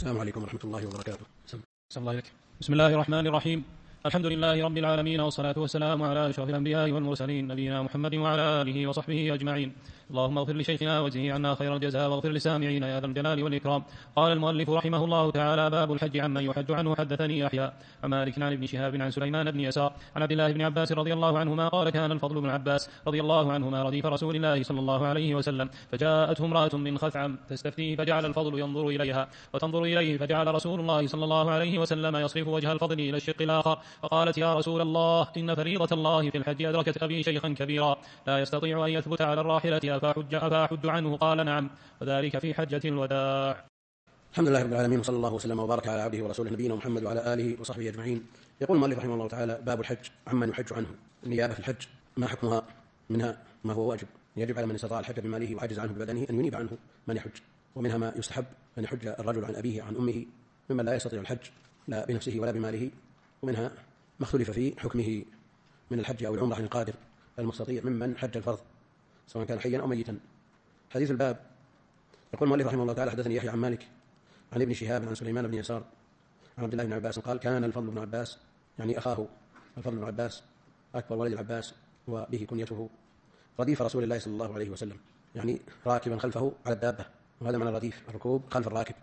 السلام عليكم ورحمة الله وبركاته. بسم الله الرحمن الرحيم. الحمد لله رب العالمين، والصلاة والسلام على أشرف الأنبياء والمرسلين، نبينا محمد وعلى آله وصحبه أجمعين. اللهم اغفر لشيخنا واجزه عنا خير الجزاء، واغفر لسامعين يا ذا الجلال والإكرام. قال المؤلف رحمه الله تعالى: باب الحج عمن يحج عنه. حدثني يحيى عن مالك عن ابن شهاب عن سليمان بن يسار عن عبد الله بن عباس رضي الله عنهما قال: كان الفضل بن عباس رضي الله عنهما رديف رسول الله صلى الله عليه وسلم، فجاءته امرأة من خثعم تستفتيه، فجعل الفضل ينظر إليها وتنظر إليه، فجعل رسول الله صلى الله عليه وسلم يصرف وجه الفضل إلى الشق الآخر، فقالت: يا رسول الله، إن فريضة الله في الحج أدركت أبي شيخا كبيرا لا يستطيع أن يثبت على الراحلة، أفأحج عنه؟ قال: نعم، وذلك في حجة الوداع. الحمد لله رب العالمين، وصلى الله وسلم وبارك على عبده ورسوله نبينا محمد وعلى آله وصحبه أجمعين. يقول المؤلف رحمه الله تعالى: باب الحج عمن يحج عنه. النيابة في الحج ما حكمها؟ منها ما هو واجب يجب على من استطاع الحج بماله وعجز عنه ببدنه أن ينيب عنه من يحج، ومنها ما يستحب أن يحج الرجل عن أبيه عن أمه ممن لا يستطيع الحج لا بنفسه ولا بماله، ومنها ما اختلف في حكمه من الحج أو العمرة عن القادر المستطيع ممن حج الفرض سواء كان حيا أو ميتا. حديث الباب. يقول المؤلف رحمه الله تعالى: حدثني يحيى عن مالك عن ابن شهاب عن سليمان بن يسار عن عبد الله بن عباس قال: كان الفضل بن عباس، يعني أخاه الفضل بن عباس أكبر ولد العباس وبه كنيته، رديف رسول الله صلى الله عليه وسلم، يعني راكبا خلفه على الدابة، وهذا معنى الرديف، الركوب خلف الراكب.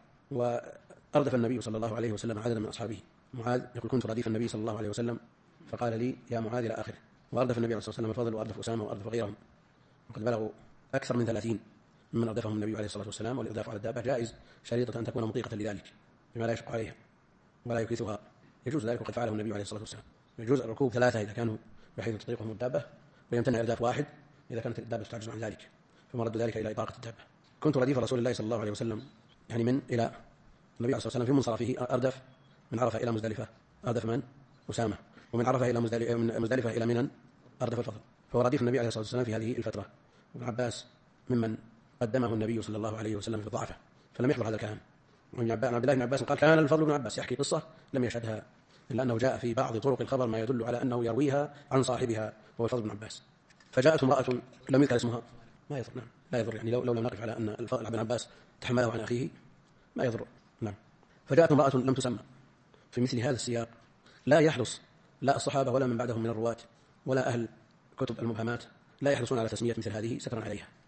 وأردف النبي صلى الله عليه وسلم عددا من أصحابه. معاذ يقول: كنت رديف النبي صلى الله عليه وسلم فقال لي: يا معاذ إلى آخره. وأردف النبي عليه الصلاة والسلام الفضل، وأردف أسامة، وأردف غيرهم، وقد بلغوا أكثر من 30 ممن أردفهم النبي عليه الصلاة والسلام. والإرداف على الدابة جائز شريطة أن تكون مطيقة لذلك بما لا يشق عليها ولا يكثها، يجوز ذلك وقد فعله النبي عليه الصلاة والسلام. يجوز الركوب 3 إذا كانوا بحيث تطيقهم الدابة، ويمتنع إرداف 1 إذا كانت الدابة تعجز عن ذلك، فمرد ذلك إلى إطاقة الدابة. كنت رديف رسول الله صلى الله عليه وسلم، يعني من إلى النبي عليه الصلاة والسلام في منصرفه أردف من عرفة إلى مزدلفة أردف من؟ أسامة، ومن عرفة إلى مزدلفة إلى منى أردف الفضل، فهو رديف النبي عليه الصلاة والسلام في هذه الفترة. ابن عباس ممن قدمه النبي صلى الله عليه وسلم في ضعفه فلم يحضر هذا الكلام. وعن عبد الله بن عباس قال: كان الفضل بن عباس، يحكي قصة لم يشهدها إلا أنه جاء في بعض طرق الخبر ما يدل على أنه يرويها عن صاحبها وهو الفضل بن عباس. فجاءت امرأة لم يذكر اسمها، ما يضر، نعم لا يضر، يعني لو لم نقف على أن الفضل بن عباس تحمله عن أخيه ما يضر، نعم. فجاءت امرأة لم تسمى. في مثل هذا السياق لا يحرص لا الصحابة ولا من بعدهم من الرواة ولا أهل كتب المبهمات لا يحرصون على تسمية مثل هذه سترا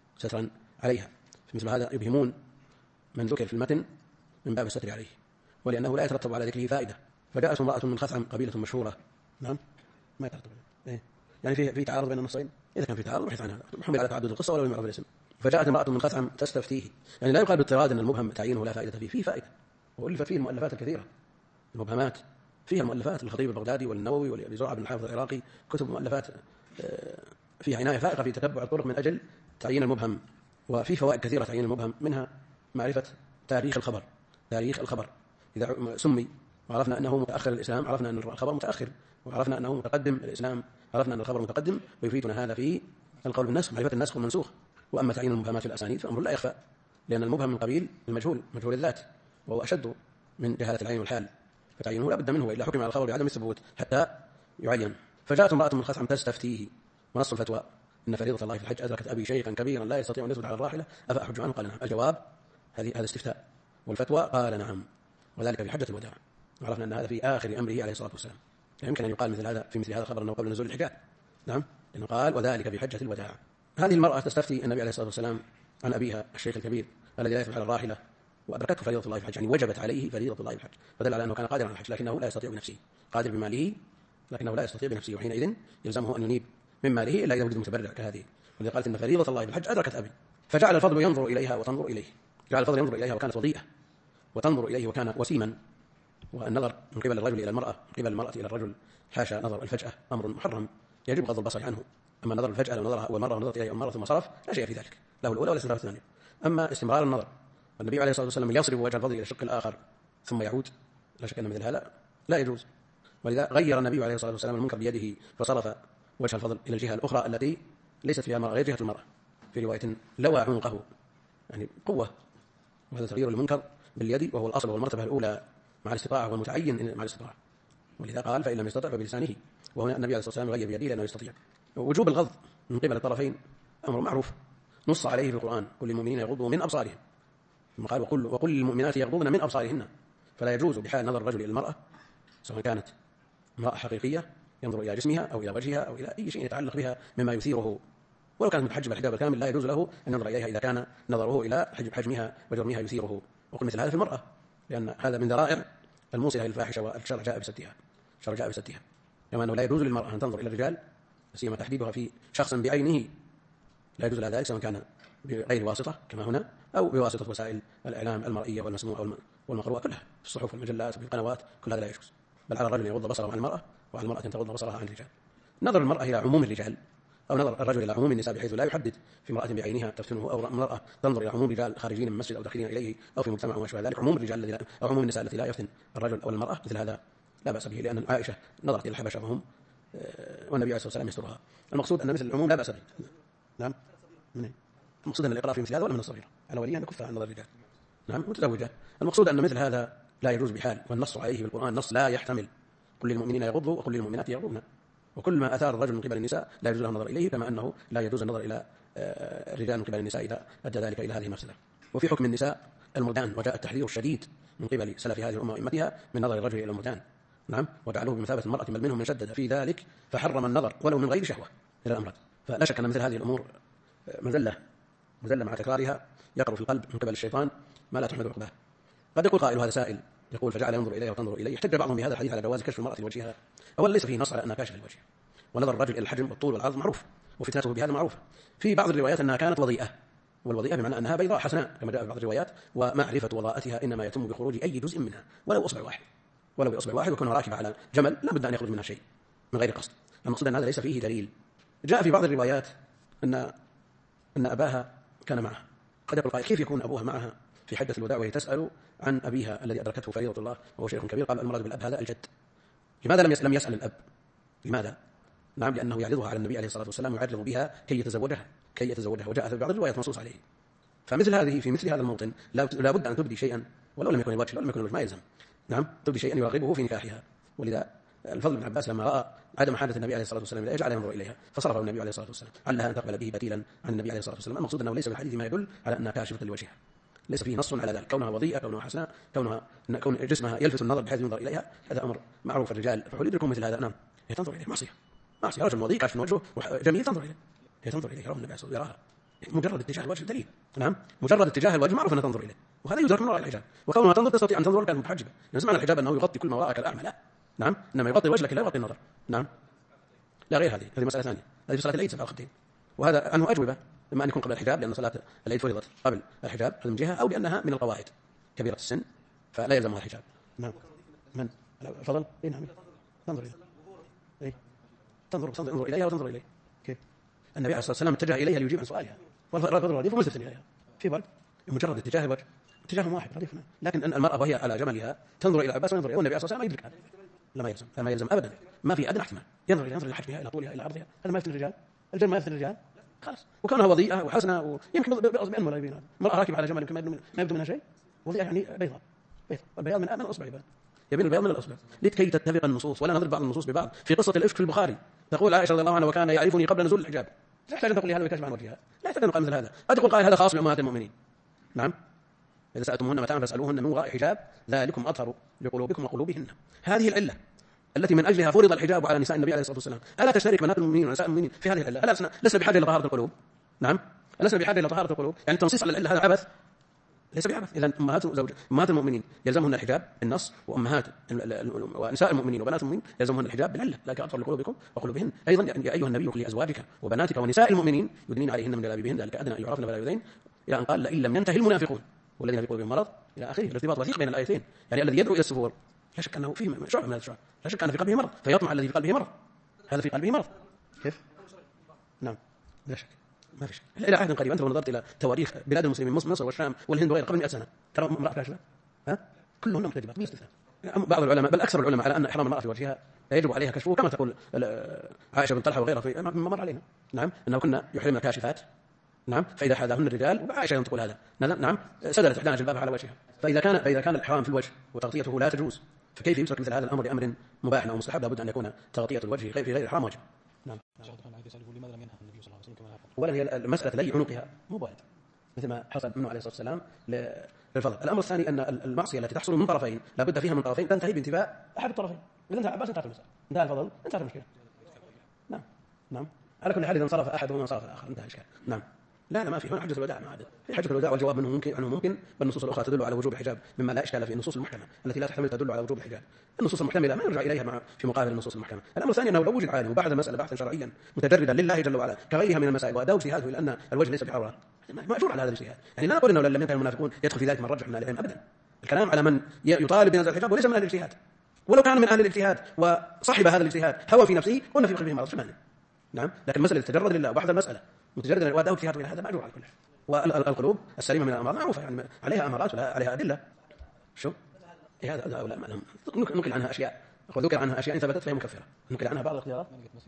عليها. في مثل هذا يبهمون من ذكر في المتن من باب الستر عليه، ولأنه لا يترتب على ذكره فائدة. فجاءت امرأة من خثعم، قبيلة مشهورة، نعم، ما يترتب عليه. يعني في تعارض بين النصين، إذا كان في تعارض بحث عنها، محمل على تعدد القصة ولو يعرف الاسم. فجاءت امرأة من خثعم تستفتيه، يعني لا يقال باضطراد أن المبهم تعيينه لا فائدة فيه فائدة، وألفت فيه المؤلفات الكثيرة. المبهمات فيها مؤلفات، الخطيب البغدادي والنووي ولزرعة بن الحافظ العراقي، كتب مؤلفات فيها عناية فائقة في تتبع الطرق من أجل تعيين المبهم. وفي فوائد كثيرة تعيين المبهم، منها معرفة تاريخ الخبر إذا سمي وعرفنا أنه متأخر الإسلام عرفنا أن الخبر متأخر، وعرفنا أنه متقدم الإسلام عرفنا أن الخبر متقدم، ويفيدنا هذا في القول بالنسخ، معرفة النسخ والمنسوخ. وأما تعيين المبهمات في الأسانيد فأمر لا يخفى، لأن المبهم من قبيل المجهول، مجهول الذات، وهو أشد من جهالة العين والحال، فتعيينه لا بد منه، وإلا حكم على الخبر بعدم الثبوت حتى يعين. فجاءت امرأة من خثعم تستفتيه، ونص الفتوى: إن فريضة الله في الحج أدركت أبي شيخا كبيرا لا يستطيع أن يثبت على الراحلة، أفأحج عنه؟ قال: نعم. الجواب هذا استفتاء، والفتوى قال: نعم، وذلك في حجة الوداع. عرفنا أن هذا في آخر أمره عليه الصلاة والسلام، لا يمكن أن يقال مثل هذا في مثل هذا الخبر أنه قبل نزول الحجاج، نعم، لأنه قال: وذلك في حجة الوداع. هذه المرأة تستفتي النبي عليه الصلاة والسلام عن أبيها الشيخ الكبير الذي لا يثبت على الراحلة، وأدركته فريضة الله في الحج، يعني وجبت عليه فريضة الله في الحج، فدل على أنه كان قادرا على الحج لكنه لا يستطيع بنفسه، قادر بماله لكنه لا يستطيع بنفسه، وحينئذ يلزمه أن ينيب من ماله إلا إذا وجد متبرع كهذه. ولذا قالت: إن فريضة الله في الحج أدركت أبي. فجعل الفضل ينظر إليها وتنظر إليه، جعل الفضل ينظر إليها وكانت وضيئة، وتنظر إليه وكان وسيما. والنظر من قبل الرجل إلى المرأة، من قبل المرأة إلى الرجل، حاشا نظر الفجأة أمر محرم يجب غض البصر عنه. أما نظر الفجأة لو نظرها أول مرة ونظرت إليه أول مرة ثم صرف لا شيء في ذلك، له الأولى ولا استمرار الثانية. أما استمرار النظر، النبي عليه الصلاة والسلام يصرف وجه الفضل إلى الشق الآخر ثم يعود، لا شك أن مثل هذا لا يجوز. ولذا غير النبي عليه الصلاة والسلام المنكر بيده فصرف وجه الفضل إلى الجهة الأخرى التي ليست فيها مرأة، غير جهة المرأة. في رواية: لوى عنقه، يعني قوة، وهذا تغيير المنكر باليد، وهو الأصل والمرتبة الأولى مع الاستطاعة والمتعين مع الاستطاعة. ولذا قال: فإن لم يستطع فبلسانه، وهنا النبي عليه الصلاة والسلام غير بيده لأنه يستطيع. وجوب الغض من قبل الطرفين أمر معروف نص عليه في القرآن: كل المؤمنين يغضوا من أبصارهم، ثم قال: وقل للمؤمنات يغضضن من أبصارهن، فلا يجوز بحال نظر الرجل إلى المرأة سواء كانت امرأة حقيقية ينظر إلى جسمها أو إلى وجهها أو إلى أي شيء يتعلق بها مما يثيره، ولو كانت متحجبة الحجاب الكامل لا يجوز له أن ينظر إليها إذا كان نظره إلى حجمها وجرمها يثيره. وقل مثل هذا في المرأة، لأن هذا من ذرائع الموصلة إلى الفاحشة، والشرع جاء بسدها. الشرع جاء بسدها، كما أنه لا يجوز للمرأة أن تنظر إلى الرجال سيما تحديدها في شخص بعينه، لا يجوز لها ذلك سواء كان بغير واسطة كما هنا أو بواسطة وسائل الإعلام المرئية والمسموع والمقروءة كلها في الصحف والمجلات وفي القنوات، كل هذا لا يجوز. بل على الرجل أن يغض بصره عن المرأة، وعلى المرأة أن تغض بصرها عن الرجال. نظر المرأة إلى عموم الرجال أو نظر الرجل إلى عموم النساء بحيث لا يحدد في امرأة بعينها تفتنه، أو امرأة تنظر إلى عموم رجال خارجين من المسجد أو داخلين إليه أو في مجتمع وما شابه ذلك، عموم الرجال الذي أو عموم النساء التي لا يفتن الرجل أو المرأة، مثل هذا لا بأس به، لأن عائشة نظرت إلى الحبشة وهم والنبي عليه الصلاة والسلام يسترها. المقصود أن مثل العموم لا بأس به. نعم، المقصود أن الإقرار في مثل هذا ولا من الصغيرة على وليها أن كفر عن نظر الرجال، نعم، متزوجة. المقصود أن مثل هذا لا يجوز بحال، والنص عليه بالقرآن نص لا يحتمل. قل للمؤمنين يغضوا وقل للمؤمنات يغضضن، وكل ما أثار الرجل من قبل النساء لا يجوز له النظر إليه، كما أنه لا يجوز النظر إلى الرجال من قبل النساء إذا أدى ذلك إلى هذه المفسدة. وفي حكم النساء المردان وجاء التحذير الشديد من قبل سلف هذه الأمة وأئمتها من نظر الرجل إلى المردان، نعم، وجعلوه بمثابة المرأة، بل منهم من شدد في ذلك فحرم النظر ولو من غير شهوة إلى الأمراض. فلا شك أن مثل هذه الأمور مذلة مع تكرارها يقر في القلب من قبل الشيطان ما لا تحمد عقباه. قد يقول قائل هذا سائل يقول فجعل ينظر إليه وتنظر إليه. احتج بعضهم بهذا الحديث على جواز كشف المرأة لوجهها. أولا ليس فيه نص على أنها كاشفة لوجهها، ونظر الرجل إلى الحجم والطول والعرض معروف، وفتنته بهذا معروفة. في بعض الروايات أنها كانت وضيئة، والوضيئة بمعنى أنها بيضاء حسناء كما جاء في بعض الروايات، ومعرفة وضاءتها إنما يتم بخروج أي جزء منها ولو أصبع واحد، ولو بأصبع واحد، وكونها راكبة على جمل لا بد أن يخرج منها شيء من غير قصد. المقصود أن هذا ليس فيه دليل. جاء في بعض الروايات أن أباها كان معها. قد يقول قائل كيف يكون أبوها معها في حجة الوداع وهي تسأل عن أبيها الذي أدركته فريضة الله وهو شيخ كبير؟ قال المراد بالأب هذا الجد. لماذا لم يسأل الأب؟ لماذا؟ نعم، لأنه يعرضها على النبي عليه الصلاة والسلام ويعرض بها كي يتزوجها، وجاء في بعض الروايات منصوص عليه. فمثل هذه في مثل هذا الموطن لا بد أن تبدي شيئا ولو لم يكن الوجه، ما يلزم، نعم، تبدي شيئا يرغبه في نكاحها. ولذا الفضل بن عباس لما رأى عدم حاجة النبي عليه الصلاة والسلام إليها جعل ينظر إليها، فصرفه النبي عليه الصلاة والسلام علها أن تقبل به بديلا عن النبي عليه الصلاة والسلام. المقصود أنه ليس في الحديث ما يدل على أنها كاشفة لوجهها، ليس فيه نص على ذلك. كونها وضيئة، كونها حسناء، كون جسمها يلفت النظر بحيث ينظر إليها، هذا أمر معروف. الرجال فحول يدركون مثل هذا، نعم، هي تنظر إليه معصية، رجل وضيء كاشف وجهه جميل تنظر إليه، هي تنظر إليه، يراه النبي يراها، مجرد اتجاه الوجه دليل، نعم، مجرد اتجاه الوجه معروف أنها تنظر إليه، وهذا يدرك من وراء الحجاب. وكونها تنظر تستطيع أن تنظر كانت متحجبة، يعني معنى الحجاب أنه يغطي كل ما وراءك الأعمى، لا، نعم، إنما يغطي الوجه لكن لا يغطي النظر، نعم، لا غير هذه مسألة ثانية. هذه في صلاة العيد 7 خطين، وهذا عنه أجوبة، إما أن يكون قبل الحجاب لأن صلاة العيد فرضت قبل الحجاب هذا من جهة، أو لأنها من القواعد كبيرة السن فلا يلزمها الحجاب. نعم، من فضل إيه؟ نعم، تنظر إليه، إيه؟ تنظر إليها وتنظر إليه. كيف؟ النبي عليه الصلاة والسلام اتجه إليها ليجيب عن سؤالها، والرجل رديف وملتفت إليها، في فرق. مجرد اتجاه الوجه اتجاه واحد رديف، لكن المرأة وهي على جملها تنظر إلى عباس وينظر إليه، والنبي عليه الصلاة والسلام يدرك هذا، لا ما يلزم أبدا، ما في أدنى احتمال. ينظر إلى حجمها، إلى طولها، إلى عرضها، هذا ما يفتن الرجال، الجمل ما يفتن الرجال خلاص. وكونها وضيئة وحسنة ويمكن بأصبع ولا يبين، المرأة راكبة على جمل يمكن ما يبدو منها شيء، وضيئة يعني بيضاء، والبياض من الأصبع يبين البياض من الأصبع، لكي تتفق النصوص ولا نضرب بعض النصوص ببعض. في قصة الإفك في البخاري تقول عائشة رضي الله عنها وكان يعرفني قبل نزول الحجاب، لا يحتاج أن تقول لي هذا ويكشف عن وجهها، لا يحتاج أن نقول مثل هذا. قد يقول قائل هذا خاص بأمهات المؤمنين، نعم، إذا سألتموهن متاعا فاسألوهن من وراء حجاب ذلكم أطهر لقلوبكم وقلوبهن. هذه العلة التي من أجلها فرض الحجاب على نساء النبي عليه الصلاة والسلام. ألا تشترك بنات المؤمنين ونساء المؤمنين في هذه العلة؟ ألا لسنا بحاجة إلى طهارة القلوب؟ نعم، لسنا بحاجة إلى طهارة القلوب، يعني التنصيص على العلة هذا عبث، ليس بعبث. إذا أمهات المؤمنين يلزمهن الحجاب بالنص، ونساء المؤمنين وبنات المؤمنين يلزمهن الحجاب بالعلة، لكن أطهر لقلوبكم وقلوبهن. أيضا يا أيها النبي قل لأزواجك وبناتك ونساء المؤمنين يدنين عليهن من جلابيبهن ذلك أدنى أن يعرفن فلا يؤذين، إلى أن قال لئن لم ينتهي المنافقون والذين في قلوبهم مرض إلى آخره. الارتباط وثيق بين الآيتين، يعني الذي يدعو إلى السفور لا شك أنه فيه شعب من الشعب، لا شك أن في قلبه مرض، فيطمع الذي في قلبه مرض، هذا في قلبه مرض. كيف؟ نعم، لا شك، ما في شك. إلى عهد قريب أنت لو نظرت إلى تواريخ بلاد المسلمين مصر والشام والهند وغيرها قبل 100 سنة ترى امرأة كاشفة، كلهن محتجبات بلا استثناء. بعض العلماء بل أكثر العلماء على أن إحرام المرأة في وجهها يجب عليها كشفه، كما تقول عائشة بن طلحة وغيرها في ما مر علينا، نعم، أنه كنا يحرمن كاشفات، نعم، فإذا حاذاهن الرجال، وعائشة تقول هذا، نعم، سدلت إحدانا جلبابها على وجهها. فإذا كان الإحرام في الوجه وتغطيته لا تجوز، فكيف يترك مثل هذا الأمر لأمر مباح أو مستحب؟ لابد أن يكون تغطية الوجه في غير الإحرام واجب. نعم. أولا هي المسألة لي عنقها مو بعد، مثل ما حصل منه عليه الصلاة والسلام للفضل. الأمر الثاني أن المعصية التي تحصل من طرفين لا بد فيها من طرفين تنتهي بانتفاء أحد الطرفين. إذا انتهى العباس انتهت المسألة، انتهى الفضل انتهت المشكلة. نعم نعم. على كل حال إذا انصرف أحدهما وانصرف الآخر انتهى الإشكال. نعم. لا ما في هنا حجة الوداع، ما عاد في حجة الوداع والجواب منه ممكن عنه ممكن، بالنصوص الأخرى تدل على وجوب الحجاب مما لا إشكال فيه. النصوص المحكمة التي لا تحتمل تدل على وجوب الحجاب. النصوص المحتملة ما يرجع إليها في مقابل النصوص المحكمة. الأمر الثاني أنه لو وجد عالم بعد المسألة بحثا شرعيا متجردا لله جل وعلا كغيرها من المسائل وأداه اجتهاده إلى أن الوجه ليس بعورة، مأجور على هذا الاجتهاد. يعني لا نقول أنه لم ينتهي المنافقون يدخل في ذلك من رجح من أهل العلم أبدا. الكلام على من يطالب بنزع الحجاب وليس من أهل الاجتهاد، ولو كان من أهل الاجتهاد وصحب هذا الاجتهاد هوى في نفسه قلنا في قلبه مرض شمال. نعم. لكن المسألة تجرد لله وبحث المسألة متجردا وأداه اجتهاده إلى هذا مأجور على كل حال. والقلوب السليمة من الأمراض معروفة يعني عليها أمارات ولا عليها أدلة. شو؟ هذا هؤلاء ما لهم نقل عنها أشياء وذكر عنها أشياء إن ثبتت فهي مكفرة. نقل عنها بعض الاختيارات.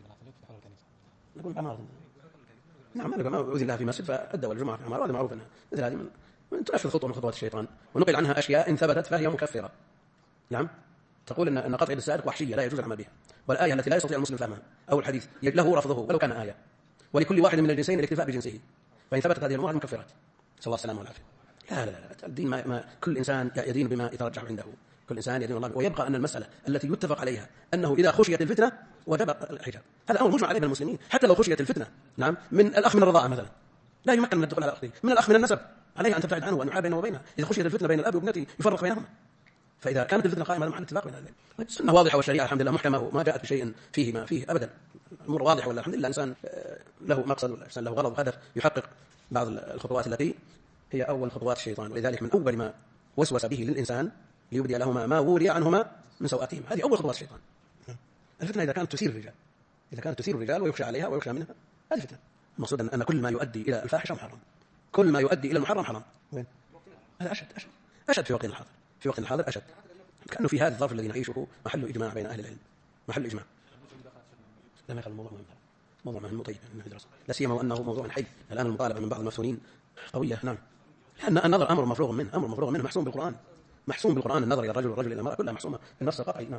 نقول أمراض. نعم ما أذن لها في مسجد فأدى والجمعة في أمراض هذا معروف أنها مثل هذه من تنفذ خطوة من خطوات الشيطان. ونقل عنها أشياء إن ثبتت فهي مكفرة. نعم. تقول أن قطع يد السارق وحشية لا يجوز العمل بها، والآية التي لا يستطيع المسلم فهمها أو الحديث له رفضه ولو كان آية، ولكل واحد من الجنسين الاكتفاء بجنسه، فإن ثبتت هذه الأمور مكفرات. صلى الله السلامة والعافية. لا الدين ما كل إنسان يدين بما يترجح عنده، كل إنسان يدين الله. ويبقى أن المسألة التي يتفق عليها أنه إذا خشيت الفتنة وجب الحجاب، هذا أمر مجمع عليه بين المسلمين. حتى لو خشيت الفتنة نعم من الأخ من الرضاعة مثلا لا يمكن من الدخول على أخته، من الأخ من النسب عليه أن تبتعد عنه وأن يحال بينه وبينها. إذا خشيت الفتنة بين الأب وابنته يفرق بينهما. فإذا كانت الفتنة قائمة مع الاتفاق بين الأهل، السنة واضحة والشريعة الحمد لله محكمة وما جاءت بشيء فيه ما فيه أبدا. الأمور واضحة ولا الحمد لله. إنسان له مقصد والإنسان له غرض وهدف يحقق بعض الخطوات التي هي أول خطوات الشيطان، ولذلك من أول ما وسوس به للإنسان ليبدي لهما ما وري عنهما من سوءاتهما، هذه أول خطوات الشيطان. الفتنة إذا كانت تثير الرجال، إذا كانت تثير الرجال ويخشى عليها ويخشى منها، هذه فتنة. المقصود أن كل ما يؤدي إلى الفاحشة محرم، كل ما يؤدي إلى المحرم حرام. هذا أشد في وقتنا الحاضر، في وقتنا الحاضر أشد، كأنه في هذا الظرف الذي نعيشه محل إجماع بين أهل العلم، محل إجماع. لا ما يخلو الموضوع مهم، موضوع مهم طيب من الدراسة، لا سيما وأنه موضوع حي. الآن المطالبة من بعض المفتونين قوية. نعم. لأن النظر أمر مفروغ منه، محسوم بالقرآن، محسوم بالقرآن. النظر إلى الرجل والرجل إلى المرأة كلها محسومة بالنص القطعي. نعم.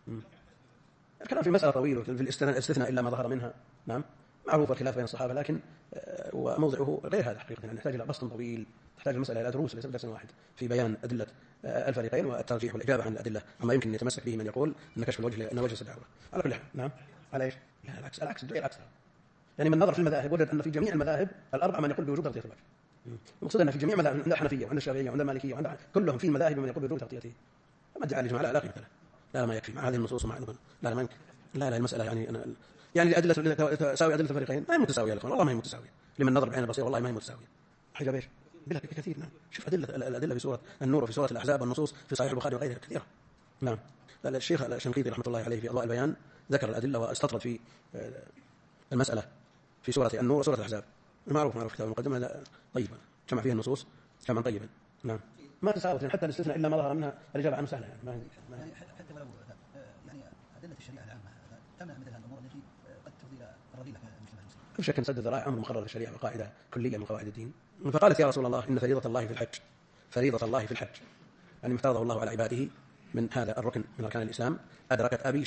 الكلام في مسألة طويل في الاستثناء إلا ما ظهر منها. نعم. معروف الخلاف بين الصحابة، لكن وموضعه غير هذا حقيقة. يعني نحتاج إلى بسط طويل، تحتاج المسألة إلى دروس ليس درس واحد في بيان أدلة الفريقين والترجيح والإجابة عن الأدلة عما يمكن أن يتمسك به من يقول أن كشف الوجه أن وجه السد عورة. على كل حال. نعم. على إيش؟ لا العكس يعني من نظر في المذاهب وجد أن في جميع المذاهب الأربعة من يقول بوجوب تغطية الوجه. المقصود أن في جميع المذاهب، عند الحنفية وعند الشافعية وعند المالكية وعند كلهم في المذاهب من يقول بوجوب تغطيته. فما ادعى الإجماع لا قيمة له. لا ما يكفي مع هذه النصوص ومع لا ما يمكن. لا المسألة يعني الأدلة تساوي أدلة الفريقين ما هي متساوية يا إخوان، والله ما هي متساوية. لمن نظر بعين البصير والله ما هي متساوية. حاجة بيش بلا كثير. نعم. شوف الأدلة في سورة النور وفي سورة الأحزاب والنصوص في صحيح البخاري وغيرها كثيرة. نعم. الشيخ الشنقيطي رحمة الله عليه في أضواء البيان ذكر الأدلة واستطرد في المسألة في سورة النور وسورة الأحزاب. معروف كتاب المقدمة طيبة جمع فيها النصوص جمعا طيبا. نعم. ما تساوت حتى الاستثناء إلا ما ظهر منها الإجابة عنه سهلة يعني حتى ولو يعني أدلة الشريعة العامة تمنع مثل هذه الأمور التي قد تفضي الرذيلة في المجتمع المسلم. كل شك سد الذرائع أمر مقرر في الشريعة وقاعدة كلية من قواعد الدين. فقالت يا رسول الله إن فريضة الله في الحج يعني افترضه الله على عباده من هذا الركن من أركان الإسلام. أدركت أبي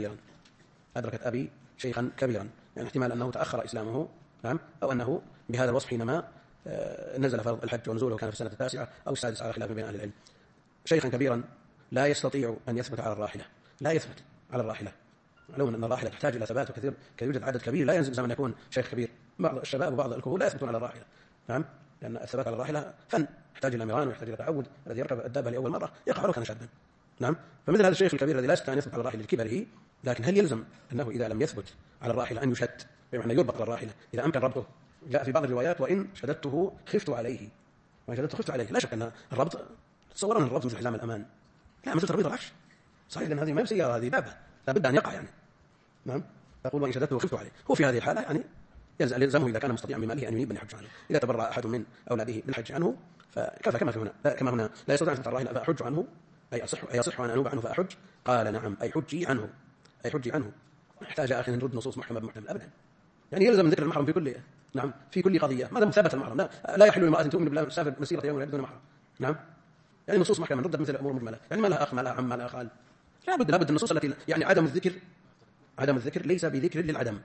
شيخا كبيرا يعني احتمال أنه تأخر إسلامه. نعم. أو أنه بهذا الوصف حينما نزل فرض الحج ونزوله كان في السنة 9 أو 6 على خلاف بين أهل العلم. شيخا كبيرا لا يستطيع أن يثبت على الراحلة، لا يثبت على الراحلة، معلوم أن الراحلة تحتاج إلى ثبات وكثير كيوجد عدد كبير لا يلزم أن يكون شيخ كبير. بعض الشباب وبعض الكهول لا يثبتون على الراحلة. نعم. لأن الثبات على الراحلة فن يحتاج إلى مران ويحتاج إلى تعود. الذي يركب الدابة لأول مرة يقع ولو كان شابا. نعم. فمثل هذا الشيخ الكبير الذي لا يستطيع أن يثبت على الراحلة لكبره، لكن هل يلزم أنه إذا لم يثبت على الراحلة أن يشد بمعنى يربط على الراحلة إذا أمكن ربطه؟ جاء في بعض الروايات وإن شددته خفت عليه. لا شك أن الربط تصورون الربط مثل حزام الأمان. لا مثل تربيط العفش صحيح لأن هذه ما هي سيارة، هذه دابة لا بد أن يقع يعني. نعم. تقول وإن شددته خفت عليه. هو في هذه الحالة يعني يلزمه إذا كان مستطيعا بماله أن ينيب أن يحج عنه. إذا تبرأ أحد من أولاده بالحج عنه فكفى كما هنا لا يستطيع أن يثبت على الراحلة فأحج عنه أي يصح أن أنوب عنه فأحج. قال نعم أي حجي عنه. احتاج أخي أن نرد نصوص محكمة بمحكمة أبدا. يعني يلزم ذكر المحرم في كل قضية ما دام ثبت المحرم. لا يحل لامرأة تؤمن بالله تسافر مسيرة يوم بدون محرم. نعم. يعني نصوص محكمة ردت مثل الأمور مجملة يعني ما لها أخ ما لها عم ما لها خال. لا بد النصوص التي يعني عدم الذكر ليس بذكر للعدم.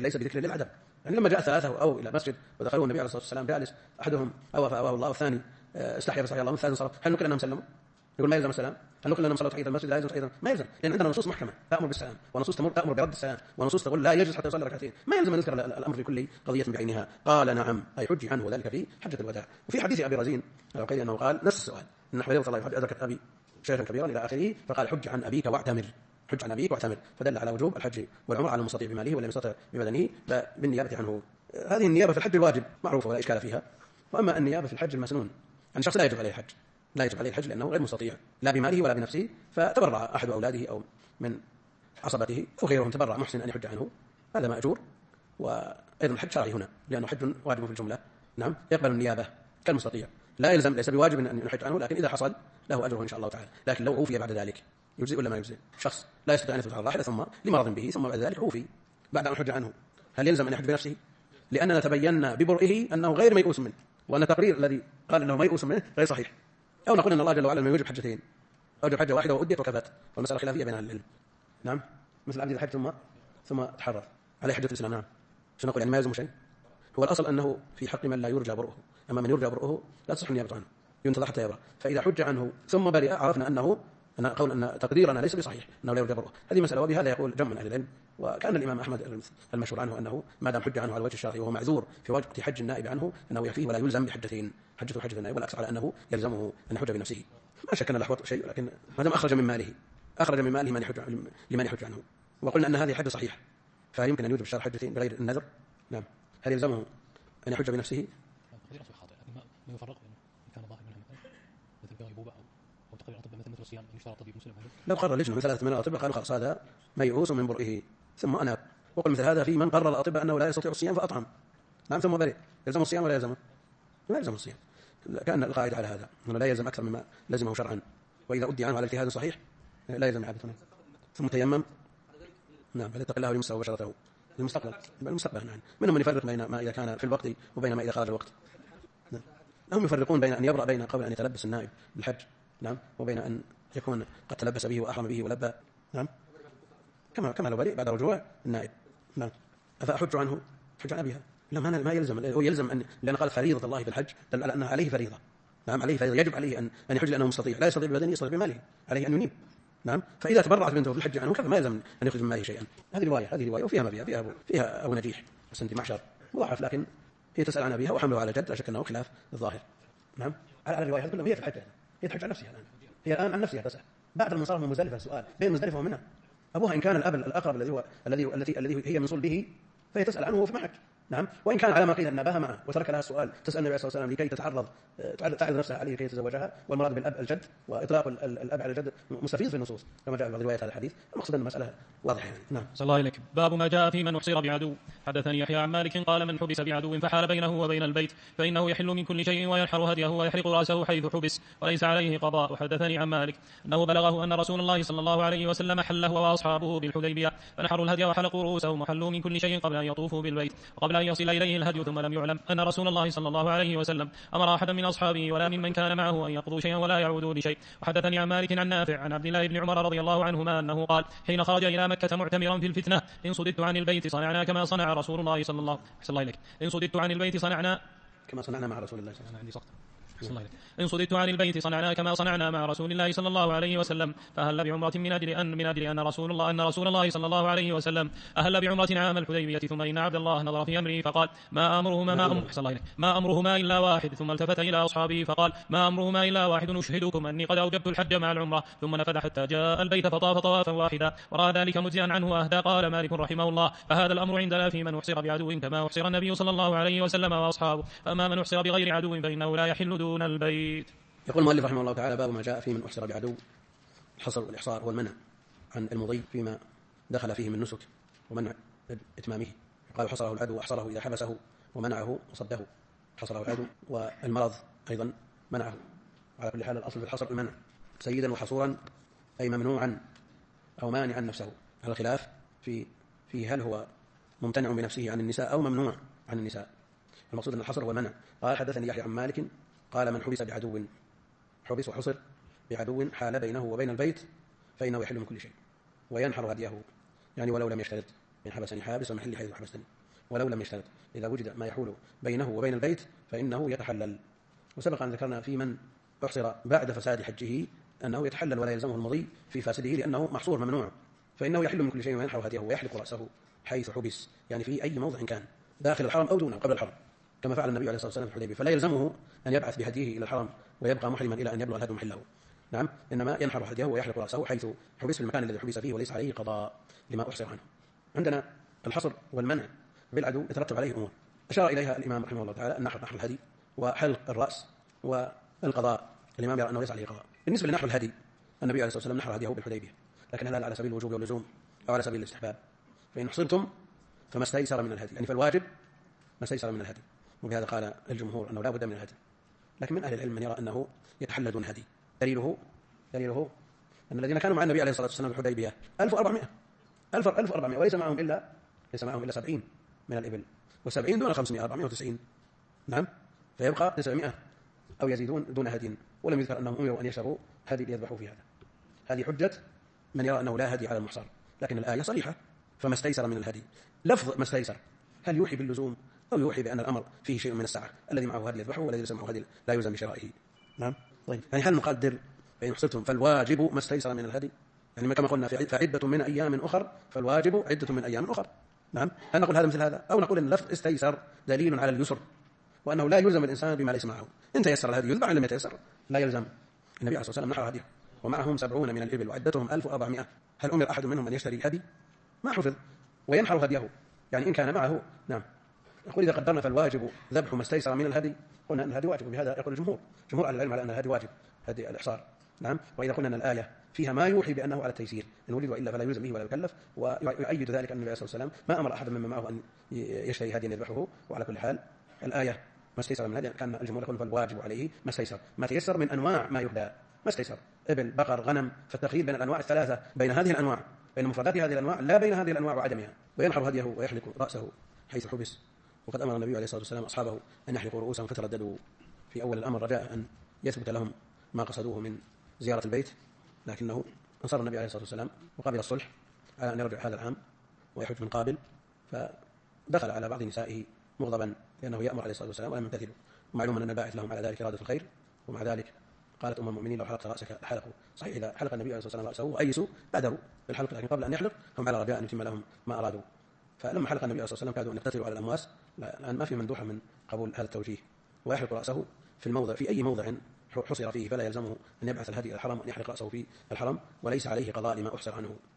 يعني لما جاء ثلاثة أو إلى مسجد ودخلوا النبي عليه الصلاة والسلام جالس أحدهم أوى فأواه الله والثاني استحيا فاستحيا الله ثلاث صلاة، هل نقول أنهم سلموا؟ يقول ما يلزم السلام. هل نقول أنهم صلوا تحية المسجد لا يلزم تحية؟ ما يلزم، لأن عندنا نصوص محكمة تأمر بالسلام، ونصوص تأمر برد السلام، ونصوص تقول لا يجلس حتى يصلي ركعتين. ما يلزم أن نذكر الأمر في كل قضية بعينها. قال نعم، أي حجي عنه ذلك في حجة الوداع. وفي حديث أبي رزين العقيلي أنه قال نفس السؤال، إن حذيفة الله يحج أدركت أبي شيخا كبيرا إلى آخره، فقال حج عن أبيك واعتمر، حج عن أبيك واعتمر، فدل على وجوب الحج والعمرة على المستطيع بماله ولم يستطع ببدنه بالنيابة عنه. هذه النيابة في الحج الواجب معروفة ولا إشكال فيها. وأما النيابة في الحج المسنون، يعني شخص لا يجب عليه الحج، لا يجب عليه الحج لأنه غير مستطيع لا بماله ولا بنفسه، فتبرع أحد أولاده أو من عصبته أو غيرهم تبرع محسن أن يحج عنه، هذا مأجور. وأيضا الحج شرعي هنا لأنه حج واجب في الجملة، نعم، يقبل النيابة كالمستطيع، لا يلزم، ليس بواجب أن يحج عنه، لكن إذا حصل له أجره إن شاء الله تعالى. لكن لو عوفي بعد ذلك يجزئ ولا ما يجزئ؟ شخص لا يستطيع أن يثبت على الراحلة ثم لمرض به، ثم بعد ذلك عوفي بعد أن حج عنه، هل يلزم أن يحج بنفسه؟ لأننا تبينا ببرئه أنه غير ميؤوس منه، وأن التقرير الذي قال أنه ميؤوس منه غير صحيح. أو نقول أن الله جل وعلا لم يوجب حجتين، أوجب حجة واحدة وأديت وكفت، والمسألة خلافية بين أهل العلم. نعم، مثل عبد الحج ثم تحرر عليه حجة الإسلام. نعم، شو نقول؟ يعني ما يلزم شيء. هو الأصل أنه في حق من لا يرجى برؤه، أما من يرجى برؤه لا تصح النيابة عنه، ينتظر حتى يبرأ. فإذا حج عنه ثم برئ عرفنا أنه قول أن تقديرنا ليس بصحيح، أنه لا يرجى برؤه. هذه مسألة، وبهذا يقول جمع من أهل العلم. وكان الإمام أحمد المشهور عنه أنه ما دام حج عنه على الوجه الشرعي وهو معذور في وقت حج النائب عنه أنه يكفيه ولا يلزم بحجتين، حجته حجة النائب، والأكثر على أنه يلزمه أن يحج بنفسه. ما شك أن الأحوط شيء، لكن ما دام أخرج من ماله لمن يحج عنه، وقلنا أن هذه حج صحيحة، فيمكن أن يوجب الشرع حجتين بغير النذر. نعم، هل يلزمه أن يحج بنفسه؟ تقدير خاطئ، لكن ما يفرق بين إن كان ظاهر منها مثل غيبوبة أو تقرير أطباء مثل الصيام أن يشترط طبيب مسلم. لو قرر لجنة من 3 من الأطباء قالوا خلاص هذا ميؤوس من برئه ثم أناب، وقل مثل هذا في من قرر الأطباء أنه لا يستطيع الصيام فأطعم، نعم، ثم برئ، يلزم الصيام ولا يلزمه؟ لا يلزم الصيام، كأن القاعدة على هذا أنه لا يلزم أكثر مما لزمه شرعا، وإذا أدي عنه على اجتهاد صحيح لا يلزم عادة. ثم تيمم، نعم، فليتق الله ليمسه بشرته المستقبل. نعم، منهم من يفرق بين ما إذا كان في الوقت وبين ما إذا خرج الوقت. نعم، هم يفرقون بين أن يبرأ بين قبل أن يتلبس النائب بالحج، نعم، وبين أن يكون قد تلبس به وأحرم به ولبى، نعم، كما لو برئ بعد رجوع النائب. نعم، أفأحج عنه؟ حج عن أبيها؟ لا، ما يلزم، هو يلزم أن، لأن قال فريضة الله في الحج دل على أنها عليه فريضة. نعم، عليه فريضة، يجب عليه أن يحج لأنه مستطيع، لا يستطيع ببدنه يستطيع بماله، عليه أن ينيب. نعم، فإذا تبرعت بنته في الحج عنه كفى، ما يلزم أن يخرج من ماله شيئا. هذه رواية وفيها ما فيها أبو نجيح السندي معشر مضاعف، لكن هي تسأل عن أبيها وحمله على جد، لا شك أنه خلاف الظاهر. نعم، على الرواية كلها هي في الحج، هي تحج عن نفسها الآن، هي الآن عن نفسها تسأل بعد المنصرف من مزدلفة. السؤال بين مزدلفة ومنها، أبوها إن كان الأب الأقرب الذي هي منصول به فهي تسأل عنه في معك. نعم، وإن كان على ما قيل أن أباها معه وترك لها السؤال تسأل النبي صلى الله عليه وسلم لكي تعرض نفسها عليه كي يتزوجها، والمراد بالأب الجد، وإطلاق الأب على الجد مستفيض في النصوص كما جاء في بعض روايات هذا الحديث. المقصد أن المسألة واضحة يعني. نعم، صلى الله عليك. باب ما جاء في من أحصر بعدو. حدثني يحيى عن مالك قال من حبس بعدو فحال بينه وبين البيت فإنه يحل من كل شيء وينحر هديه ويحرق رأسه حيث حبس وليس عليه قضاء. وحدثني عن مالك أنه بلغه أن رسول الله صلى الله عليه وسلم حل هو وأصحابه بالحديبية فنحروا الهدي وحلقوا رؤوسهم وحلوا من كل شيء قبل أن يطوفوا بالبيت وقبل أن يصل إليه الهدي، ثم لم يعلم أن رسول الله صلى الله عليه وسلم أمر أحدا من أصحابه ولا ممن كان معه أن يقضوا شيئا ولا يعودوا لشيء. وحدثني عن مالك عن نافع عن عبد الله بن عمر رضي الله عنهما أنه قال حين خرج إلى مكة معتمرا في الفتنة إن صددت عن البيت صنعنا كما صنع رسول الله صلى الله عليه وسلم. إن صددت عن البيت صنعنا كما صنعنا مع رسول الله صلى الله عليه وسلم. إن صددت عن البيت صنعنا كما صنعنا مع رسول الله صلى الله عليه وسلم. فأهل بعمرة من أجل أن رسول الله صلى الله عليه وسلم أهل بعمرة عام الحديبية. ثم إن عبد الله نظر في أمره فقال ما أمرهما إلا واحد. ثم التفت إلى أصحابه فقال ما أمرهما إلا واحد أشهدكم أني قد أوجبت الحج مع العمرة. ثم نفذ حتى جاء البيت فطاف طوافا واحدا ورأى ذلك مجزئا عنه وأهدى. قال مالك رحمه الله فهذا الأمر عندنا في من أحصر بعدو كما أحصر النبي صلى الله عليه وسلم وأصحابه. فأما من أحصر بغير عدو فإنه لا يحل دون البيت. يقول المؤلف رحمه الله تعالى باب ما جاء في من أحصر بعدو. الحصر والإحصار هو المنع عن المضي فيما دخل فيه من نسك ومنع إتمامه. قال حصره العدو وأحصره إذا حبسه ومنعه وصده. حصره العدو، والمرض أيضا منعه. على كل حال الأصل في الحصر المنع سيدا وحصورا أي ممنوعا أو مانعا نفسه، على الخلاف في هل هو ممتنع بنفسه عن النساء أو ممنوع عن النساء. المقصود أن الحصر هو المنع. قال حدثني يحيى عن مالك قال من حبس بعدو، حبس وحصر بعدو حال بينه وبين البيت فإنه يحل من كل شيء وينحر هديه، يعني ولو لم يشترط، إن حبسني حابس ومحلي حيث حبستني، ولو لم يشترط إذا وجد ما يحول بينه وبين البيت فإنه يتحلل. وسبق أن ذكرنا في من أحصر بعد فساد حجه أنه يتحلل ولا يلزمه المضي في فاسده لأنه محصور ممنوع، فإنه يحل من كل شيء وينحر هديه ويحلق رأسه حيث حبس، يعني في أي موضع كان داخل الحرم أو دونه قبل الحرم، كما فعل النبي عليه الصلاة والسلام في الحديبية، فلا يلزمه أن يبعث بهديه إلى الحرم ويبقى محرما إلى أن يبلغ الهدي محله. نعم، إنما ينحر هديه ويحلق رأسه حيث حبس في المكان الذي حبس فيه وليس عليه قضاء لما أحصر عنه. عندنا الحصر والمنع بالعدو يترتب عليه أمور أشار إليها الإمام رحمه الله تعالى: النحر، نحر الهدي، وحلق الرأس، والقضاء. الإمام يرى أنه ليس عليه قضاء. بالنسبة لنحر الهدي، النبي عليه الصلاة والسلام نحر هديه بالحديبية، لكن هل على سبيل الوجوب واللزوم أو على سبيل الاستحباب؟ فإن حصرتم فما استيسر من الهدي، يعني فالواجب ما استيسر من الهدي، وبهذا قال الجمهور أنه لا بد من الهدي. لكن من أهل العلم من يرى أنه يتحلل دون هدي. دليله أن الذين كانوا مع النبي عليه الصلاة والسلام في الحديبية 1400 وليس معهم إلا 70 من الإبل، و70 دون 500 490. نعم، فيبقى 900 أو يزيدون دون هدي، ولم يذكر أنهم أمروا أن يشربوا هدي ليذبحوا في هذا. هذه حجة من يرى أنه لا هدي على المحصر، لكن الآية صريحة: فما استيسر من الهدي. لفظ ما استيسر هل يوحي باللزوم أو يوحي بأن الأمر فيه شيء من السعة؟ الذي معه هدي يذبحه والذي ليس معه هدي لا يلزم بشرائه. نعم، طيب، يعني هل نقدر فإن حصرتم فالواجب ما استيسر من الهدي، يعني كما قلنا فعدة من أيام أخر، فالواجب عدة من أيام أخر. نعم، هل نقول هذا مثل هذا، أو نقول أن لفظ استيسر دليل على اليسر، وأنه لا يلزم الإنسان بما ليس معه، إن تيسر الهدي يذبح، إن لم يتيسر لا يلزم. النبي عليه الصلاة والسلام نحر هديه ومعهم 70 من الإبل وعدتهم 1400. هل أمر أحد منهم أن يشتري هدي؟ ما حفظ، وينحر هديه، يعني إن كان معه. نعم، يقول إذا قدرنا فالواجب ذبح ما استيسر من الهدي، قلنا أن الهدي واجب، بهذا يقول جمهور أهل العلم على أن الهدي واجب، هدي الإحصار. نعم، وإذا قلنا أن الآية فيها ما يوحي بأنه على التيسير، إن ولد وإلا فلا يلزم به ولا يكلف، ويؤيد ذلك أن النبي صلى الله عليه وسلم ما أمر أحد ممن معه أن يشتري هديا يذبحه. وعلى كل حال الآية ما استيسر من الهدي، كان الجمهور يقول فالواجب عليه ما استيسر، ما تيسر من أنواع ما يهدى، ما استيسر إبل، بقر، غنم، فالتخيير بين الأنواع الثلاثة، بين هذه الأنواع، بين مفردات هذه الأنواع، لا بين هذه الأنواع وعدمها. وينحر هديه ويحلق رأسه حيث حبس. وقد أمر النبي عليه الصلاة والسلام أصحابه أن يحلقوا رؤوسهم فترددوا في أول الأمر رجاء أن يثبت لهم ما قصدوه من زيارة البيت، لكنه أنصر النبي عليه الصلاة والسلام وقبل الصلح على أن يرجع هذا العام ويحج من قابل، فدخل على بعض نسائه مغضبا لأنه يأمر عليه الصلاة والسلام ولم يمتثلوا، ومعلوم أن الباعث لهم على ذلك إرادة الخير. ومع ذلك قالت أم المؤمنين: لو حلقت رأسك لحلقوا. صحيح، إذا حلق النبي عليه الصلاة والسلام رأسه وأيسوا بادروا بالحلق، لكن قبل أن يحلق هم على رجاء أن يتم لهم ما أرادوا. فلما حلق النبي عليه الصلاة والسلام كادوا أن يقتتلوا على الأمواس. الآن ما في مندوحة من قبول هذا التوجيه. ويحلق رأسه في الموضع، في أي موضع حصر فيه، فلا يلزمه أن يبعث الهدي إلى الحرم وأن يحلق رأسه في الحرم، وليس عليه قضاء لما أحصر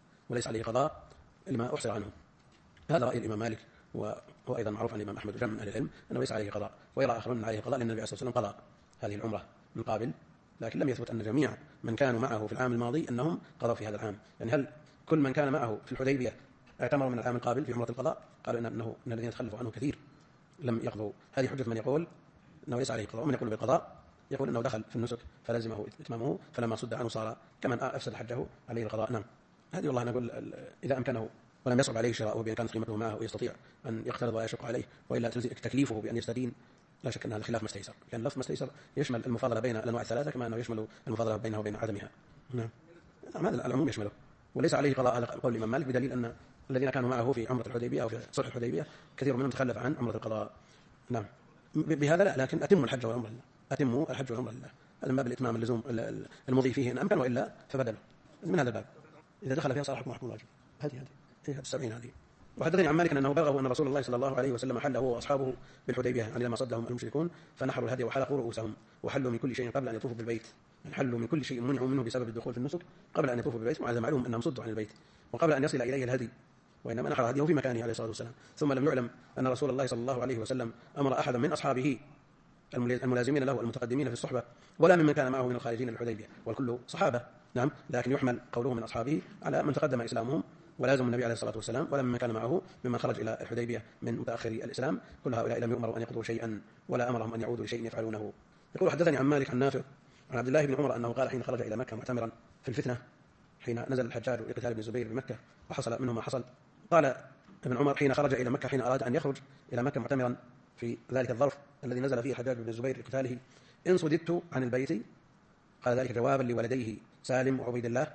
عنه. هذا رأي الإمام مالك، وهو أيضا معروف عن الإمام أحمد وجمع من أهل العلم أنه ليس عليه قضاء، ويرى آخرون أن عليه قضاء، لأن النبي صلى الله عليه وسلم قضى هذه العمرة من قابل، لكن لم يثبت أن جميع من كانوا معه في العام الماضي أنهم قضوا في هذا العام. يعني هل كل من كان معه في الحديبية اعتمروا من العام القابل في عمرة القضاء؟ قالوا إن الذين تخلفوا عنه كثير لم يقضوا. هذه حجة من يقول أنه ليس عليه قضاء، ومن يقول بالقضاء يقول أنه دخل في النسك فلزمه إتمامه، فلما صد عنه صار كمن أفسد حجه عليه القضاء. نعم، هذه والله نقول إذا أمكنه ولم يصعب عليه شراؤه بأن كانت قيمته معه ويستطيع أن يقترض ويشق عليه، وإلا تكليفه بأن يستدين، لا شك أن هذا الخلاف ما استيسر، لأن لفظ ما استيسر يشمل المفاضلة بين الأنواع الثلاثة كما أنه يشمل المفاضلة بينها وبين عدمها. نعم، هذا العموم يشمله، وليس عليه قضاء على قول الإمام مالك، بدليل أن الذين كانوا معه في عمرة الحديبية أو في صلح الحديبية كثير منهم تخلف عن عمرة القضاء. نعم، بهذا لا، لكن أتموا الحج والعمرة لله، أتموا الحج والعمرة لله، هذا من باب الإتمام اللزوم المضي فيه إن أمكن، وإلا فبدله من هذا الباب. إذا دخل فيها صار حكم الواجب. هذه 70 هذه. وحدثني عن مالك أنه بلغه أن رسول الله صلى الله عليه وسلم حل هو وأصحابه بالحديبية، يعني لما صدهم المشركون فنحروا الهدي وحلقوا رؤوسهم وحلوا من كل شيء قبل أن يطوفوا بالبيت، حلوا من كل شيء منعوا منه بسبب الدخول في النسك قبل أن يطوفوا بالبيت، وهذا معلوم أنهم صدوا عن البيت وقبل أن يصل إليه الهدي، وإنما نحر هديه في مكانه عليه الصلاة والسلام. ثم لم يعلم أن رسول الله صلى الله عليه وسلم أمر أحدا من أصحابه الملازمين له المتقدمين في الصحبة ولا ممن كان معه من الخارجين للحديبية، والكل صحابة. نعم، لكن يحمل قوله من أصحابه على من تقدم إسلامهم ولازم النبي عليه الصلاة والسلام، ولا ممن كان معه ممن خرج إلى الحديبية من متأخر الإسلام. كل هؤلاء لم يؤمروا أن يقضوا شيئا ولا أمرهم أن يعودوا لشيء يفعلونه. يقول حدثني عن مالك عن نافع عن عبد الله بن عمر أنه قال حين خرج إلى مكة معتمرا في الفتنة حين نزل الحجاج لقتال ابن الزبير بمكة وحصل منه ما حصل، قال ابن عمر حين خرج إلى مكة حين أراد أن يخرج إلى مكة معتمرا في ذلك الظرف الذي نزل فيه الحجاج بن الزبير لقتاله: إن صددت عن البيت، قال ذلك جوابا لولديه سالم وعبيد الله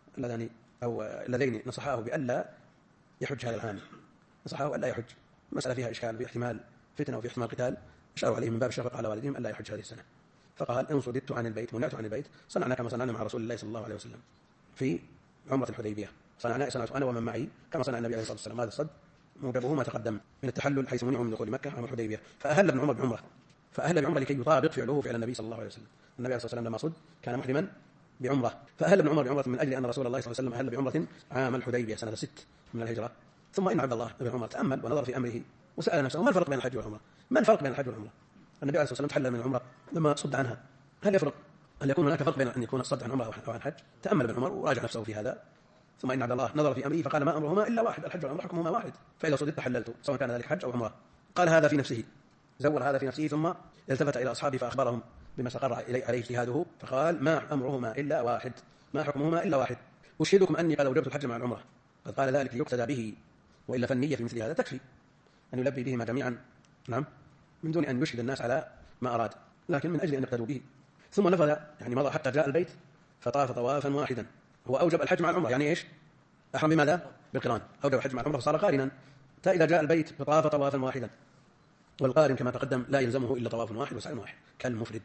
اللذين نصحاه بألا يحج هذا العام، نصحاه ألا يحج، مسألة فيها إشكال باحتمال فتنة وفي احتمال قتال، أشاروا عليه من باب الشفقة على والدهم ألا يحج هذه السنة. فقال إن صددت عن البيت منعت عن البيت صنعنا كما صنعنا مع رسول الله صلى الله عليه وسلم في عمرة الحديبية، صنعنا أنا ومن معي كما صنع النبي عليه الصلاة والسلام. هذا الصد موجبه ما تقدم من التحلل حيث منعوا من دخول مكة عام الحديبية. فأهل ابن عمر بعمرة، فأهل بعمرة لكي يطابق فعله فعل النبي صلى الله عليه وسلم. النبي عليه الصلاة والسلام لما صد كان محرما بعمرة، فأهل ابن عمر بعمرة من أجل أن رسول الله صلى الله عليه وسلم أهل بعمرة عام الحديبية سنة 6 من الهجرة. ثم إن عبد الله بن عمر تأمل ونظر في أمره وسأل نفسه ما الفرق بين الحج والعمرة؟ ما الفرق بين الحج والعمرة؟ النبي عليه الصلاة والسلام تحلل من العمرة لما صد عنها، هل يفرق؟ هل يكون هناك فرق بين أن يكون الصد عن عمرة أو عن حج؟ تأمل ابن عمر وراجع نفسه في هذا. ثم إن عبد الله نظر في أمره فقال ما أمرهما إلا واحد، الحج والعمرة حكمهما واحد، فإذا صددت حللت سواء كان ذلك حج أو عمرة. قال هذا في نفسه، زور هذا في نفسه، ثم التفت إلى أصحابه فأخبرهم بما استقر عليه اجتهاده، فقال ما أمرهما إلا واحد، ما حكمهما إلا واحد. أشهدكم أني قد أوجبت الحج مع العمرة. قد قال ذلك ليقتدى به، وإلا فالنية في مثل هذا تكفي أن يلبي بهما جميعا، نعم، من دون أن يشهد الناس على ما أراد، لكن من أجل أن يقتدوا به. ثم نفذ يعني مضى حتى جاء البيت فطاف طوافا واحدا. هو أوجب الحج مع العمرة، يعني إيش؟ أحرم بماذا؟ بالقران. أوجب الحج مع العمرة فصار قارنا، فإذا جاء البيت فطاف طوافا واحدا. والقارن كما تقدم لا يلزمه إلا طواف واحد وسعي واحد كالمفرد،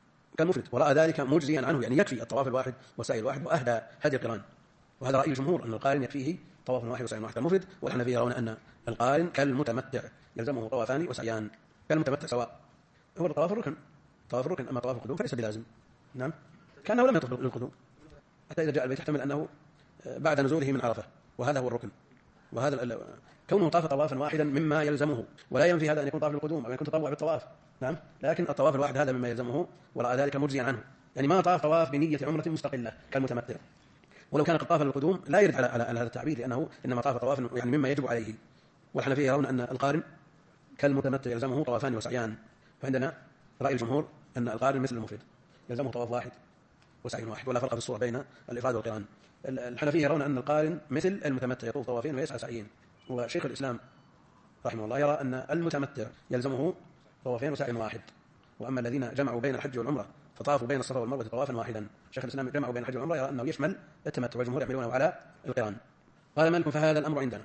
ورأى ذلك مجزيا عنه، يعني يكفي الطواف الواحد والسعي الواحد، وأهدى هدي القران. وهذا رأي الجمهور أن القارن يكفيه طواف واحد وسعي واحد كالمفرد، والحنفية يرون أن القارن كالمتمتع يلزمه طوافان وسعيان. كالمتمتع سواء، هو الطواف الركن، طواف الركن، أما طواف القدوم فليس بلازم، نعم، كأنه لم يطف للقدوم حتى إذا جاء البيت يحتمل أنه بعد نزوله من عرفة، وهذا هو الركن. وهذا كونه طاف طوافا واحدا مما يلزمه، ولا ينفي هذا أن يكون طواف للقدوم أو يكون تطوع بالطواف، نعم، لكن الطواف الواحد هذا مما يلزمه، ورأى ذلك مجزيا عنه، يعني ما طاف طواف بنية عمرة مستقلة كالمتمتع. ولو كان قد طاف للقدوم لا يرد على هذا التعبير، لأنه إنما طاف طواف يعني مما يجب عليه. والحنفية يرون أن القارن كالمتمتع يلزمه طوافان وسعيان، فعندنا رأي الجمهور أن القارن مثل المفرد يلزمه طواف واحد وسعي واحد، ولا فرق في الصورة بين الإفراد والقران. الحنفية يرون أن القارن مثل المتمتع يطوف طوافين ويسعى سعيين. وشيخ الإسلام رحمه الله يرى أن المتمتع يلزمه طوافين وسعي واحد. وأما الذين جمعوا بين الحج والعمرة فطافوا بين الصفا والمروة طوافا واحدا، شيخ الإسلام جمعوا بين الحج والعمرة يرى أنه يشمل التمتع، والجمهور يحملونه على القران. قال مالك فهذا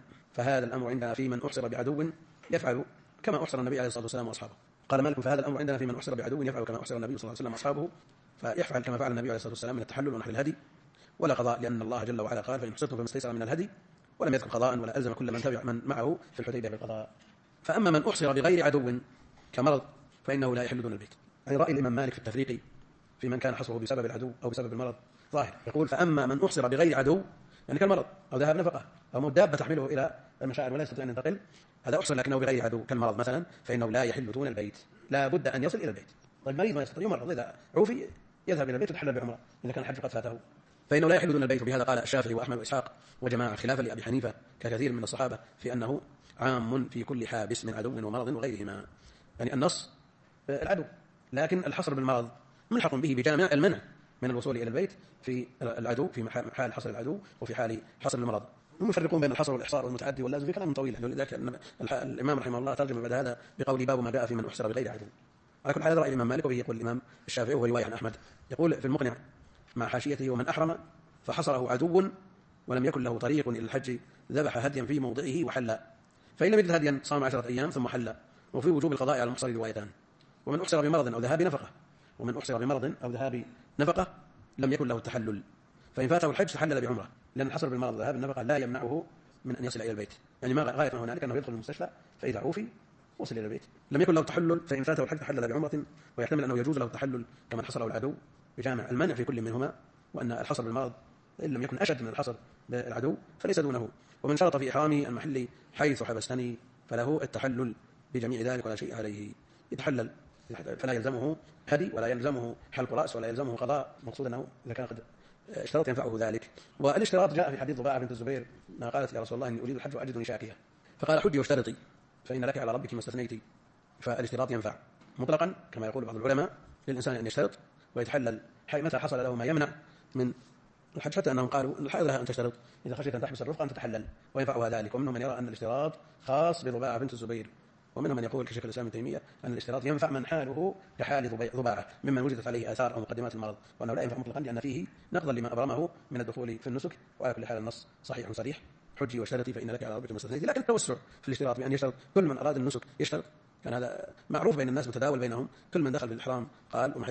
الأمر عندنا في من أحصر بعدو يفعل كما أحصر النبي عليه الصلاة والسلام وأصحابه. قال مالك فهذا الأمر عندنا في من أحصر بعدو يفعل كما أحصر النبي صلى الله عليه وسلم وأصحابه، فيفعل كما فعل النبي عليه الصلاة والسلام من التحلل ونحر الهدي، ولا قضاء، لأن الله جل وعلا قال فإن حصرتم فما استيسر من الهدي، ولم يذكر قضاء ولا ألزم كل من تبع من معه في الحديبية بالقضاء. فأما من أحصر بغير عدو كمرض فإنه لا يحل دون البيت. يعني رأي الإمام مالك في التفريق في من كان حصره بسبب العدو أو بسبب المرض ظاهر، يقول فأما من أحصر بغير عدو يعني كالمرض أو ذهاب نفقة أو موت دابة تحمله إلى المشاعر ولا يستطيع أن ينتقل، هذا أحصر لكنه بغير عدو كالمرض مثلا، فإنه لا يحل دون البيت، لا بد أن يصل إلى البيت. طيب مريض ما يستطيع، يمرض، إذا عوفي يذهب إلى البيت ويتحلل بعمرة إذا كان الحج قد فاته، فإنه لا يحل دون البيت. وبهذا قال الشافعي وأحمد وإسحاق وجماعة، خلافا لأبي حنيفة ككثير من الصحابة في أنه عام في كل حابس من عدو ومرض وغيرهما. يعني النص العدو، لكن الحصر بالمرض ملحق به بجامع المنع من الوصول إلى البيت في العدو، في حال حصر العدو وفي حال حصر المرض. هم يفرقون بين الحصر والإحصار والمتعدي واللازم في كلام طويل، لذلك الإمام رحمه الله ترجم بعد هذا بقول باب ما جاء في من أحصر بغير عدو. على كل حال رأي الإمام مالك، وبه يقول الإمام الشافعي وهو رواية عن أحمد، يقول في المقنع مع حاشيته ومن أحرم فحصره عدو ولم يكن له طريق إلى الحج ذبح هديا في موضعه وحل، فإن لم يجد هديا صام 10 أيام ثم حل. وفي وجوب القضاء على المحصر روايتان. ومن أحصر بمرض أو ذهاب نفقة، ومن أحصر بمرض أو ذهاب نفقة لم يكن له التحلل، فإن فاته الحج تحلل بعمرة، لأن الحصر بالمرض وذهاب النفقة لا يمنعه من أن يصل إلى البيت، يعني ما غاية ما هنالك أنه يدخل المستشفى فإذا عوفي وصل إلى البيت. لم يكن له التحلل فإن فاته الحج تحلل بعمرة، ويحتمل أنه يجوز له التحلل كمن حصره العدو بجامع المنع في كل منهما، وأن الحصر بالمرض إن لم يكن أشد من الحصر بالعدو فليس دونه. ومن شرط في إحرامه المحل حيث حبستني فله التحلل بجميع ذلك ولا شيء عليه، يتحلل فلا يلزمه هدي ولا يلزمه حلق رأس ولا يلزمه قضاء، مقصود أنه إذا كان قد اشترط ينفعه ذلك. والاشتراط جاء في حديث ضباعة بنت الزبير ما قالت يا رسول الله إني أريد الحج وأجدني شاكية، فقال حجي واشترطي فإن لك على ربك ما استثنيتي. فالاشتراط ينفع مطلقا كما يقول بعض العلماء للإنسان أن يشترط ويتحلل متى حصل له ما يمنع من الحج، حتى أنهم قالوا الحائض لها أن تشترط إذا خشيت أن تحبس الرفقة أن تتحلل وينفعها ذلك. ومنهم من يرى أن الاشتراط خاص بضباعة بنت الزبير، ومنهم من يقول كشيخ الإسلام ابن تيمية أن الاشتراط ينفع من حاله كحال ضباعة ممن وجدت عليه آثار أو مقدمات المرض، وأنه لا ينفع مطلقا لأن فيه نقضا لما أبرمه من الدخول في النسك. وعلى كل حال النص صحيح صريح حجي واشترطي فإن لك على ربك ما استثنيتي، لكن التوسع في الاشتراط بأن يشترط كل من أراد النسك يشترط، كان هذا معروف بين الناس متداول بينهم، كل من دخل في الإحرام قال ومحلي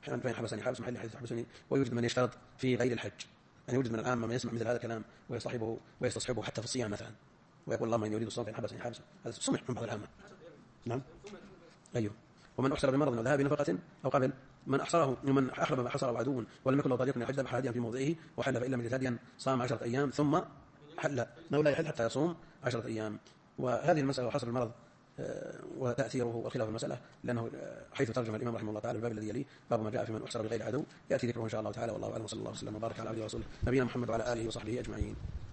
فإن حبسني حابس محل حيث تحبسني. ويوجد من يشترط في غير الحج، يعني يوجد من العامة من يسمع مثل هذا الكلام ويستصحبه حتى في الصيام مثلا، ويقول اللهم إني أريد الصوم فإن حبسني حابس. هذا سمع من بعض العامة. نعم. أيوه. ومن أحصر بمرض وذهاب نفقة أو قبل، من أحرم ما حصره عدو ولم يكن له طريق من الحج ذبح هاديا في موضعه وحل، فإن لم يجد هاديا صام 10 أيام ثم حل، أنه لا يحل حتى يصوم 10 أيام. وهذه المسألة وحصر المرض وتأثيره والخلاف في المسألة، لأنه حيث ترجم الإمام رحمه الله تعالى الباب الذي يليه باب ما جاء في من أحصر بغير عدو، يأتي ذكره إن شاء الله تعالى. والله أعلم، وصلى الله وسلم وبارك على عبده ورسوله نبينا محمد وعلى آله وصحبه أجمعين.